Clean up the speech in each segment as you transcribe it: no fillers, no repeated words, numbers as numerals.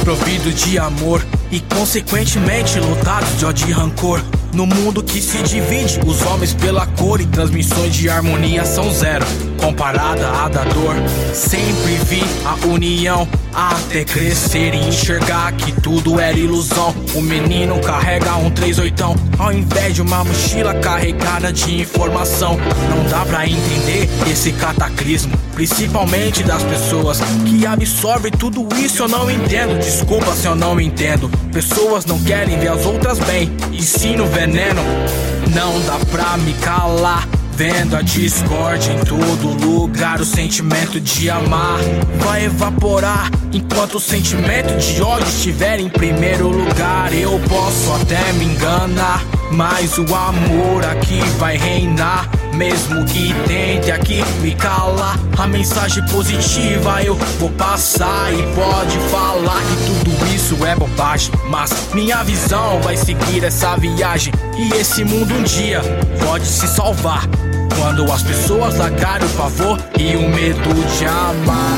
desprovido de amor e consequentemente lotados de ódio e rancor. No mundo que se divide, os homens pela cor e transmissões de harmonia são zero, comparada à da dor. Sempre vi a união até crescer e enxergar que tudo era ilusão. O menino carrega um 38 ao invés de uma mochila carregada de informação. Não dá pra entender esse cataclismo, principalmente das pessoas que absorvem tudo isso. Eu não entendo, desculpa se eu não entendo. Pessoas não querem ver as outras bem e sim no veneno. Não dá pra me calar vendo a discórdia em todo lugar. O sentimento de amar vai evaporar enquanto o sentimento de ódio estiver em primeiro lugar. Eu posso até me enganar, mas o amor aqui vai reinar. Mesmo que tente aqui me calar, a mensagem positiva eu vou passar. E pode falar que tudo isso é bobagem, mas minha visão vai seguir essa viagem. E esse mundo um dia pode se salvar quando as pessoas largarem o pavor e o medo de amar.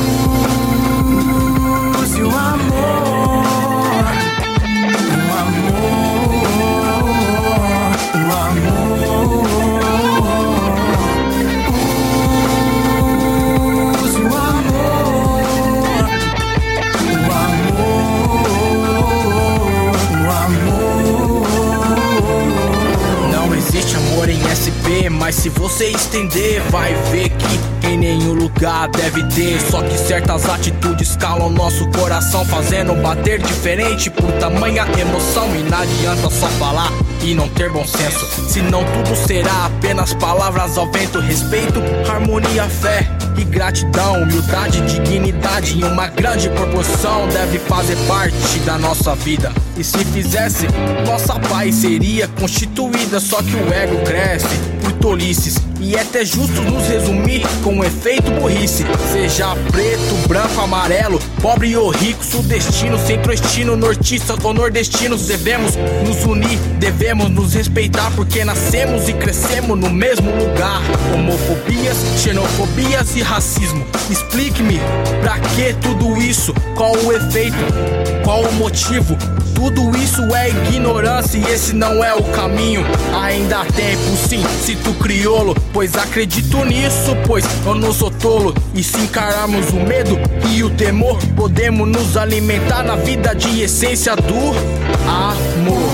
Use o amor, o amor, o amor. Use o amor, o amor, o amor. Não existe amor em SP, mas se você estender, vai ver que em nenhum lugar deve ter. Só que certas atitudes calam nosso coração, fazendo bater diferente por tamanha emoção. E não adianta só falar e não ter bom senso, senão tudo será apenas palavras ao vento. Respeito, harmonia, fé e gratidão, humildade, dignidade em uma grande proporção deve fazer parte da nossa vida. E se fizesse, nossa paz seria constituída. Só que o ego cresce por tolices, e é até justo nos resumir com um efeito burrice. Seja preto, branco, amarelo, pobre ou rico, sudestino, centro-estino, nortista ou nordestinos, devemos nos unir, devemos nos respeitar, porque nascemos e crescemos no mesmo lugar. Homofobias, xenofobias e racismo, explique-me pra que tudo isso? Qual o efeito? Qual o motivo? Tudo isso é ignorância e esse não é o caminho. Ainda há tempo, sim, cito crioulo, pois acredito nisso, pois eu não sou tolo. E se encararmos o medo e o temor, podemos nos alimentar na vida de essência do amor.